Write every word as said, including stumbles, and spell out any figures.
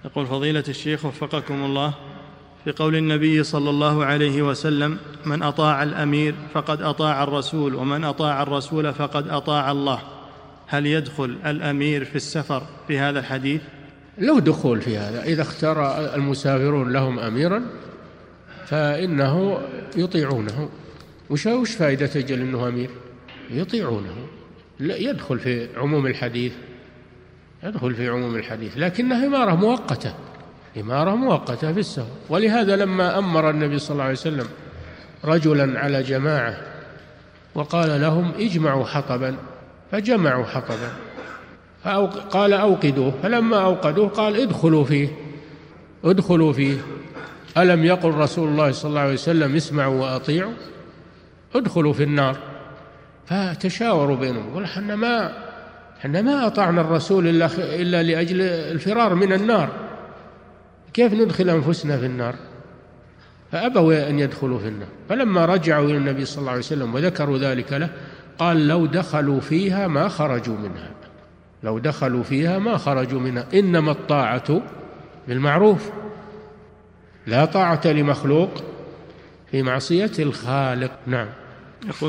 يقول فضيلة الشيخ وفقكم الله، في قول النبي صلى الله عليه وسلم: من أطاع الأمير فقد أطاع الرسول، ومن أطاع الرسول فقد أطاع الله، هل يدخل الأمير في السفر في هذا الحديث؟ له دخول في هذا، إذا اختار المسافرون لهم أميرا فإنه يطيعونه. وش فائدة أجل أنه أمير؟ يطيعونه، لا يدخل في عموم الحديث، يدخل في عموم الحديث، لكنها إمارة مؤقتة، إمارة مؤقتة في السفر. ولهذا لما أمر النبي صلى الله عليه وسلم رجلا على جماعة وقال لهم اجمعوا حطبا، فجمعوا حطبا، قال أوقدوه، فلما أوقدوه قال ادخلوا فيه، ادخلوا فيه، ألم يقل رسول الله صلى الله عليه وسلم اسمعوا وأطيعوا؟ ادخلوا في النار. فتشاوروا بينهم، يقول احنا ما احنا ما أطعنا الرسول إلا, إلا لأجل الفرار من النار، كيف ندخل أنفسنا في النار؟ فأبوا أن يدخلوا في النار. فلما رجعوا إلى النبي صلى الله عليه وسلم وذكروا ذلك له قال لو دخلوا فيها ما خرجوا منها، لو دخلوا فيها ما خرجوا منها، إنما الطاعة بالمعروف، لا طاعة لمخلوق في معصية الخالق. نعم.